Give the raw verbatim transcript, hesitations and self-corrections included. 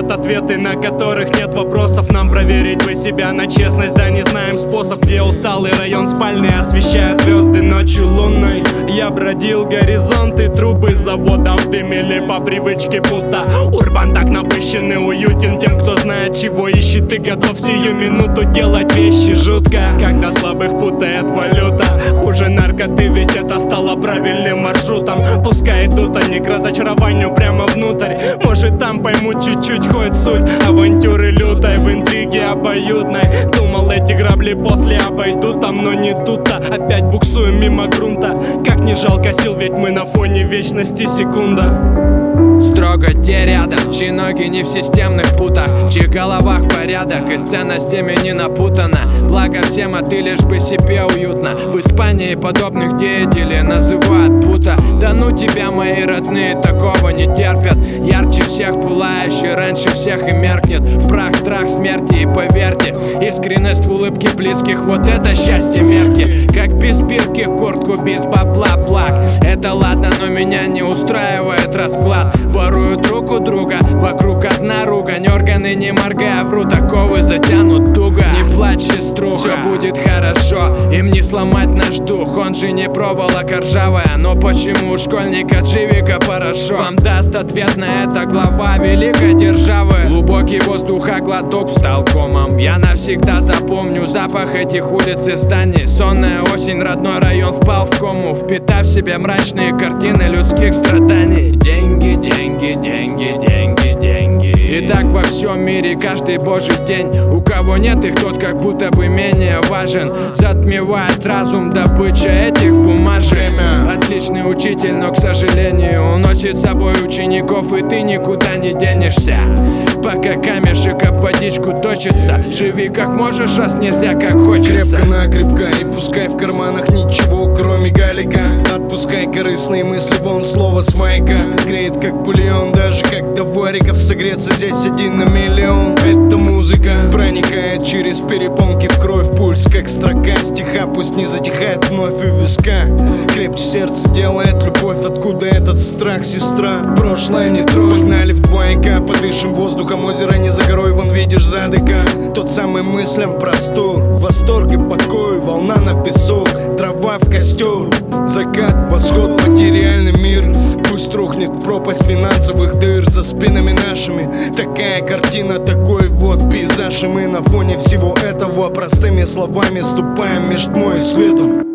ждет ответы, на которых нет вопросов. Нам проверить бы себя на честность, да не знаем способ. Где усталый район спальный освещают звезды ночью лунной. Я бродил горизонты, трубы заводов дымили по привычке, будто урбан так напыщен и уютен тем, кто знает, чего ищет и готов сию минуту делать вещи. Жутко, когда слабых путает валюта. Хуже наркоты, ведь это стало правильным маршрутом. Пускай идут они к разочарованию прямо внутрь. Может, там поймут чуть-чуть хоть суть авантюры лютой в интриге обоюдной. Думал, эти грабли после обойдут там, но не тут-то. Опять буксуем мимо грунта. Как не жалко сил, ведь мы на фоне вечности секунда. Строго те рядом, чьи ноги не в системных путах, в чьих головах порядок и с ценностями не напутана. Благо всем, а ты лишь бы себе уютно. В Испании подобных деятелей называют пута. Да ну тебя, мои родные, такого не терпят. Ярче всех пылающий, раньше всех и меркнет. В прах страх смерти, и поверьте, искренность в улыбке близких, вот это счастье мерки. Как без бирки, куртку без бабла, благ. Это ладно, но меня не устраивает расклад. Воруют друг у друга, вокруг одна ругань. Органы не моргая, врут, оковы затянут туго. Не плачь, сеструха, все будет хорошо. Им не сломать наш дух, он же не проволока ржавая. Но почему у школьника Дживика порошок? Вам даст ответ на это глава великой державы. Глубокий воздух, а глоток встал комом. Я навсегда запомню запах этих улиц и зданий. Сонная осень, родной район впал в кому, впитав в себя мрачные картины людских страданий. Деньги, деньги, деньги, деньги, деньги. И так во всем мире каждый божий день. У кого нет их, тот как будто бы менее важен. Затмевает разум добыча этих бумажек. Отличный учитель, но, к сожалению, уносит с собой учеников, и ты никуда не денешься. Пока камешек об водичку точится, живи как можешь, раз нельзя как хочется. Крепко-накрепко, и пускай в карманах ничего, кроме галика. Отпускай корыстные мысли, вон слово с майка. Греет как бульон, даже когда вариков согреться здесь один на миллион. Эта музыка проникает через перепонки в кровь, пульс как строка стиха, пусть не затихает вновь у виска. Крепче сердце делает любовь, откуда этот страх, сестра? Прошлое не тронь. Погнали в двойка, подышим воздухом озера, не за горой, вон видишь задыка. Тот самый мыслям простор, восторг и покой, волна на песок, трава в костер. Закат, восход, материальный мир, пусть рухнет в пропасть финансовых дыр за спинами нашими. Такая картина, такой вот пейзаж, и мы на фоне всего этого простыми словами ступаем меж тьмой и светом.